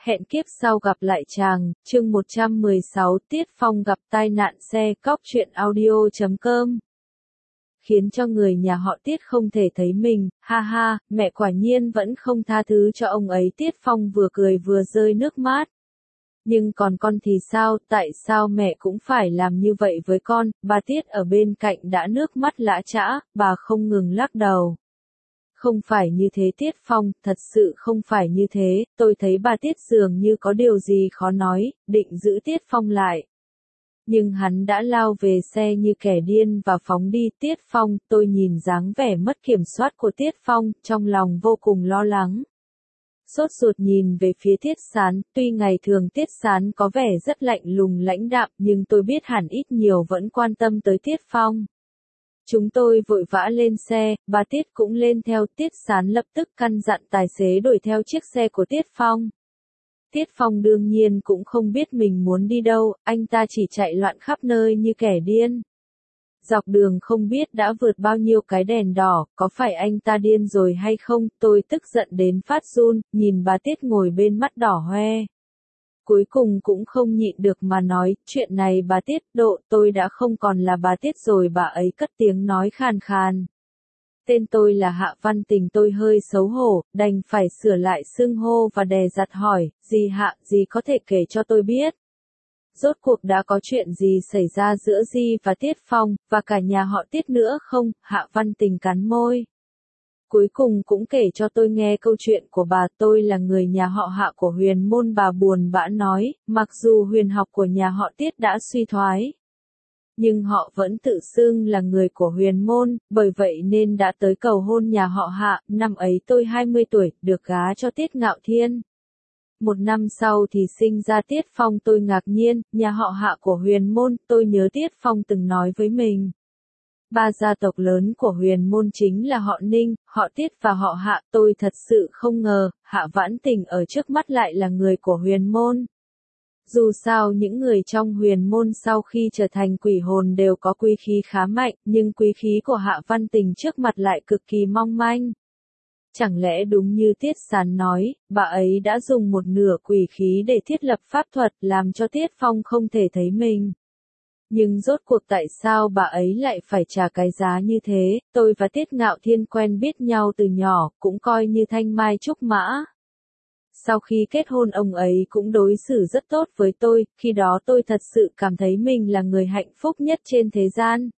Hẹn kiếp sau gặp lại chàng, chương 116 Tiết Phong gặp tai nạn xe cóc truyện audio.com. Khiến cho người nhà họ Tiết không thể thấy mình, ha ha, mẹ quả nhiên vẫn không tha thứ cho ông ấy. Tiết Phong vừa cười vừa rơi nước mắt. Nhưng còn con thì sao, tại sao mẹ cũng phải làm như vậy với con? Bà Tiết ở bên cạnh đã nước mắt lã chã, bà không ngừng lắc đầu. Không phải như thế Tiết Phong, thật sự không phải như thế, tôi thấy bà Tiết dường như có điều gì khó nói, định giữ Tiết Phong lại. Nhưng hắn đã lao về xe như kẻ điên và phóng đi. Tiết Phong, tôi nhìn dáng vẻ mất kiểm soát của Tiết Phong, trong lòng vô cùng lo lắng. Sốt ruột nhìn về phía Tiết Sán, tuy ngày thường Tiết Sán có vẻ rất lạnh lùng lãnh đạm nhưng tôi biết hẳn ít nhiều vẫn quan tâm tới Tiết Phong. Chúng tôi vội vã lên xe, bà Tiết cũng lên theo. Tiết Sán lập tức căn dặn tài xế đuổi theo chiếc xe của Tiết Phong. Tiết Phong đương nhiên cũng không biết mình muốn đi đâu, anh ta chỉ chạy loạn khắp nơi như kẻ điên. Dọc đường không biết đã vượt bao nhiêu cái đèn đỏ, có phải anh ta điên rồi hay không, tôi tức giận đến phát run, nhìn bà Tiết ngồi bên mắt đỏ hoe. Cuối cùng cũng không nhịn được mà nói, chuyện này bà Tiết, tôi đã không còn là bà Tiết rồi. Bà ấy cất tiếng nói khàn khàn. Tên tôi là Hạ Văn Tình. Tôi hơi xấu hổ, đành phải sửa lại xưng hô và dè dặt hỏi, dì Hạ, dì có thể kể cho tôi biết. Rốt cuộc đã có chuyện gì xảy ra giữa dì và Tiết Phong, và cả nhà họ Tiết nữa không? Hạ Văn Tình cắn môi. Cuối cùng cũng kể cho tôi nghe câu chuyện của bà. Tôi là người nhà họ Hạ của Huyền Môn. Bà buồn bã nói, mặc dù huyền học của nhà họ Tiết đã suy thoái, nhưng họ vẫn tự xưng là người của Huyền Môn, bởi vậy nên đã tới cầu hôn nhà họ Hạ. Năm ấy tôi 20 tuổi, được gá cho Tiết Ngạo Thiên. Một năm sau thì sinh ra Tiết Phong. Tôi ngạc nhiên, nhà họ Hạ của Huyền Môn. Tôi nhớ Tiết Phong từng nói với mình, ba gia tộc lớn của Huyền Môn chính là họ Ninh, họ Tiết và họ Hạ. Tôi thật sự không ngờ, Hạ Vãn Tình ở trước mắt lại là người của Huyền Môn. Dù sao những người trong Huyền Môn sau khi trở thành quỷ hồn đều có quý khí khá mạnh, nhưng quý khí của Hạ Văn Tình trước mặt lại cực kỳ mong manh. Chẳng lẽ đúng như Tiết Sán nói, bà ấy đã dùng một nửa quỷ khí để thiết lập pháp thuật làm cho Tiết Phong không thể thấy mình? Nhưng rốt cuộc tại sao bà ấy lại phải trả cái giá như thế? Tôi và Tiết Ngạo Thiên quen biết nhau từ nhỏ, cũng coi như thanh mai trúc mã. Sau khi kết hôn ông ấy cũng đối xử rất tốt với tôi, khi đó tôi thật sự cảm thấy mình là người hạnh phúc nhất trên thế gian.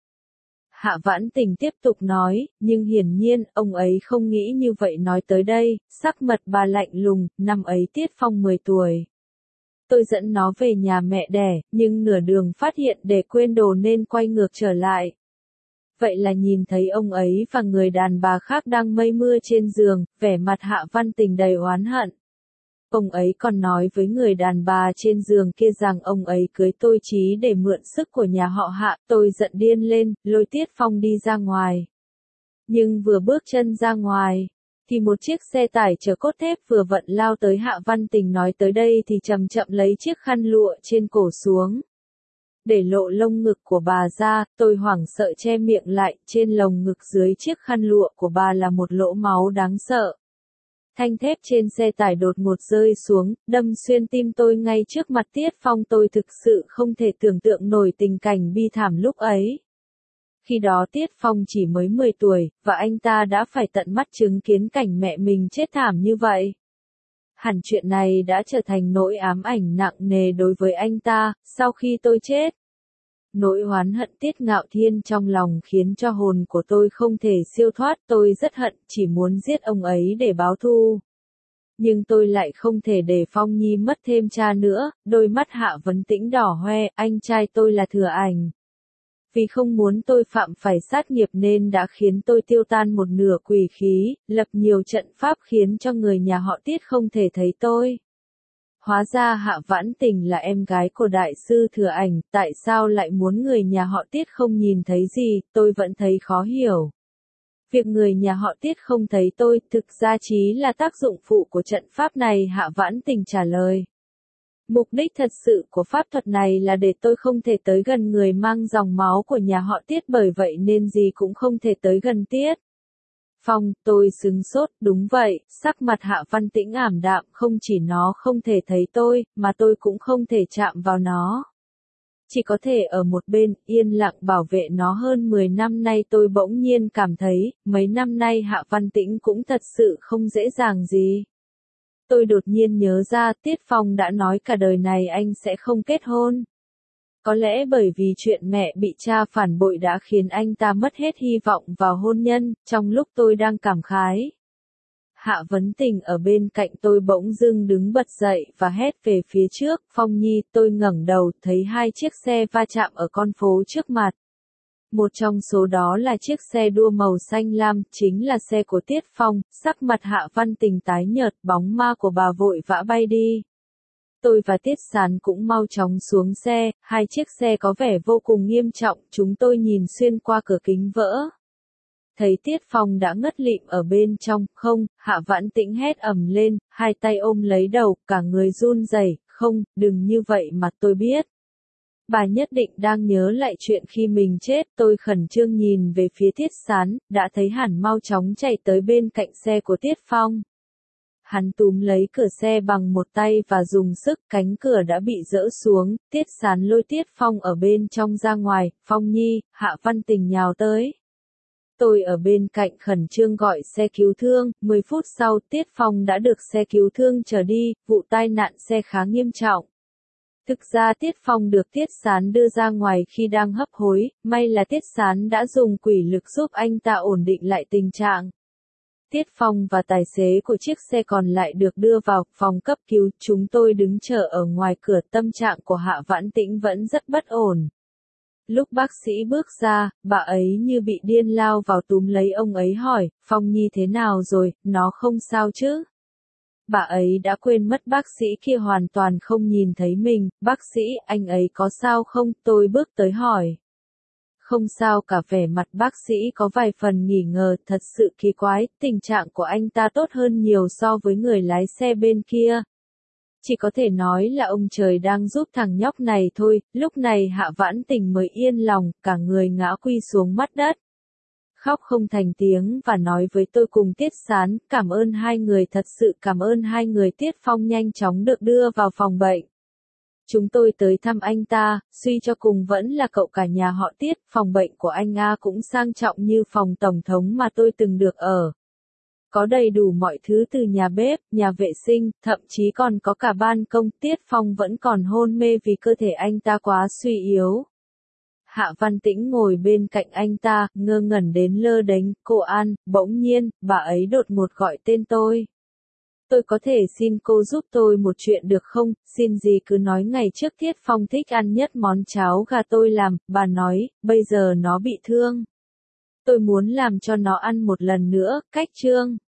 Hạ Vãn Tình tiếp tục nói, nhưng hiển nhiên, ông ấy không nghĩ như vậy. Nói tới đây, sắc mặt bà lạnh lùng. Năm ấy Tiết Phong 10 tuổi. Tôi dẫn nó về nhà mẹ đẻ, nhưng nửa đường phát hiện để quên đồ nên quay ngược trở lại. Vậy là nhìn thấy ông ấy và người đàn bà khác đang mây mưa trên giường, vẻ mặt Hạ Văn Tình đầy oán hận. Ông ấy còn nói với người đàn bà trên giường kia rằng ông ấy cưới tôi chỉ để mượn sức của nhà họ Hạ. Tôi giận điên lên, lôi Tiết Phong đi ra ngoài. Nhưng vừa bước chân ra ngoài, thì một chiếc xe tải chở cốt thép vừa vặn lao tới. Hạ Văn Tình nói tới đây thì chậm chậm lấy chiếc khăn lụa trên cổ xuống, để lộ lông ngực của bà ra. Tôi hoảng sợ che miệng lại, trên lồng ngực dưới chiếc khăn lụa của bà là một lỗ máu đáng sợ. Thanh thép trên xe tải đột ngột rơi xuống, đâm xuyên tim tôi ngay trước mặt Tiết Phong. Tôi thực sự không thể tưởng tượng nổi tình cảnh bi thảm lúc ấy. Khi đó Tiết Phong chỉ mới 10 tuổi, và anh ta đã phải tận mắt chứng kiến cảnh mẹ mình chết thảm như vậy. Hẳn chuyện này đã trở thành nỗi ám ảnh nặng nề đối với anh ta. Sau khi tôi chết, nỗi oán hận Tiết Ngạo Thiên trong lòng khiến cho hồn của tôi không thể siêu thoát. Tôi rất hận, chỉ muốn giết ông ấy để báo thù. Nhưng tôi lại không thể để Phong Nhi mất thêm cha nữa. Đôi mắt Hạ Vấn Tĩnh đỏ hoe, anh trai tôi là Thừa Ảnh. Vì không muốn tôi phạm phải sát nghiệp nên đã khiến tôi tiêu tan một nửa quỷ khí, lập nhiều trận pháp khiến cho người nhà họ Tiết không thể thấy tôi. Hóa ra Hạ Vãn Tình là em gái của đại sư Thừa Ảnh, tại sao lại muốn người nhà họ Tiết không nhìn thấy gì, tôi vẫn thấy khó hiểu. Việc người nhà họ Tiết không thấy tôi, thực ra chỉ là tác dụng phụ của trận pháp này. Hạ Vãn Tình trả lời. Mục đích thật sự của pháp thuật này là để tôi không thể tới gần người mang dòng máu của nhà họ Tiết, bởi vậy nên gì cũng không thể tới gần Tiết Phong, tôi sững sốt, đúng vậy, sắc mặt Hạ Văn Tĩnh ảm đạm, không chỉ nó không thể thấy tôi, mà tôi cũng không thể chạm vào nó. Chỉ có thể ở một bên, yên lặng bảo vệ nó hơn 10 năm nay. Tôi bỗng nhiên cảm thấy, mấy năm nay Hạ Văn Tĩnh cũng thật sự không dễ dàng gì. Tôi đột nhiên nhớ ra, Tiết Phong đã nói cả đời này anh sẽ không kết hôn. Có lẽ bởi vì chuyện mẹ bị cha phản bội đã khiến anh ta mất hết hy vọng vào hôn nhân. Trong lúc tôi đang cảm khái, Hạ Vấn Tình ở bên cạnh tôi bỗng dưng đứng bật dậy và hét về phía trước, Phong Nhi. Tôi ngẩng đầu, thấy hai chiếc xe va chạm ở con phố trước mặt. Một trong số đó là chiếc xe đua màu xanh lam, chính là xe của Tiết Phong. Sắc mặt Hạ Văn Tình tái nhợt, bóng ma của bà vội vã bay đi. Tôi và Tiết Sán cũng mau chóng xuống xe, hai chiếc xe có vẻ vô cùng nghiêm trọng, chúng tôi nhìn xuyên qua cửa kính vỡ. Thấy Tiết Phong đã ngất lịm ở bên trong, không, Hạ Vãn Tĩnh hét ầm lên, hai tay ôm lấy đầu, cả người run rẩy, không, đừng như vậy mà tôi biết. Bà nhất định đang nhớ lại chuyện khi mình chết. Tôi khẩn trương nhìn về phía Tiết Sán, đã thấy hắn mau chóng chạy tới bên cạnh xe của Tiết Phong. Hắn túm lấy cửa xe bằng một tay và dùng sức, cánh cửa đã bị dỡ xuống. Tiết Sán lôi Tiết Phong ở bên trong ra ngoài. Phong Nhi, Hạ Văn Tình nhào tới. Tôi ở bên cạnh khẩn trương gọi xe cứu thương. 10 phút sau, Tiết Phong đã được xe cứu thương chở đi. Vụ tai nạn xe khá nghiêm trọng. Thực ra Tiết Phong được Tiết Sán đưa ra ngoài khi đang hấp hối, may là Tiết Sán đã dùng quỷ lực giúp anh ta ổn định lại tình trạng. Tiết Phong và tài xế của chiếc xe còn lại được đưa vào phòng cấp cứu. Chúng tôi đứng chờ ở ngoài cửa. Tâm trạng của Hạ Vãn Tĩnh vẫn rất bất ổn. Lúc bác sĩ bước ra, bà ấy như bị điên lao vào túm lấy ông ấy hỏi, Phong Nhi thế nào rồi, nó không sao chứ? Bà ấy đã quên mất bác sĩ kia hoàn toàn không nhìn thấy mình. Bác sĩ, anh ấy có sao không? Tôi bước tới hỏi. Không sao cả, vẻ mặt bác sĩ có vài phần nghi ngờ, thật sự kỳ quái, tình trạng của anh ta tốt hơn nhiều so với người lái xe bên kia. Chỉ có thể nói là ông trời đang giúp thằng nhóc này thôi. Lúc này Hạ Vãn Tình mới yên lòng, cả người ngã quy xuống mặt đất. Khóc không thành tiếng và nói với tôi cùng Tiết Sán, cảm ơn hai người, thật sự cảm ơn hai người. Tiết Phong nhanh chóng được đưa vào phòng bệnh. Chúng tôi tới thăm anh ta, suy cho cùng vẫn là cậu cả nhà họ Tiết. Phòng bệnh của anh A cũng sang trọng như phòng tổng thống mà tôi từng được ở. Có đầy đủ mọi thứ từ nhà bếp, nhà vệ sinh, thậm chí còn có cả ban công. Tiết Phong vẫn còn hôn mê vì cơ thể anh ta quá suy yếu. Hạ Văn Tĩnh ngồi bên cạnh anh ta, ngơ ngẩn đến lơ đánh. Cô An, bỗng nhiên, bà ấy đột ngột gọi tên tôi. Tôi có thể xin cô giúp tôi một chuyện được không? Xin gì cứ nói. Ngày trước Tiết Phong thích ăn nhất món cháo gà tôi làm, bà nói, bây giờ nó bị thương. Tôi muốn làm cho nó ăn một lần nữa. Cách chương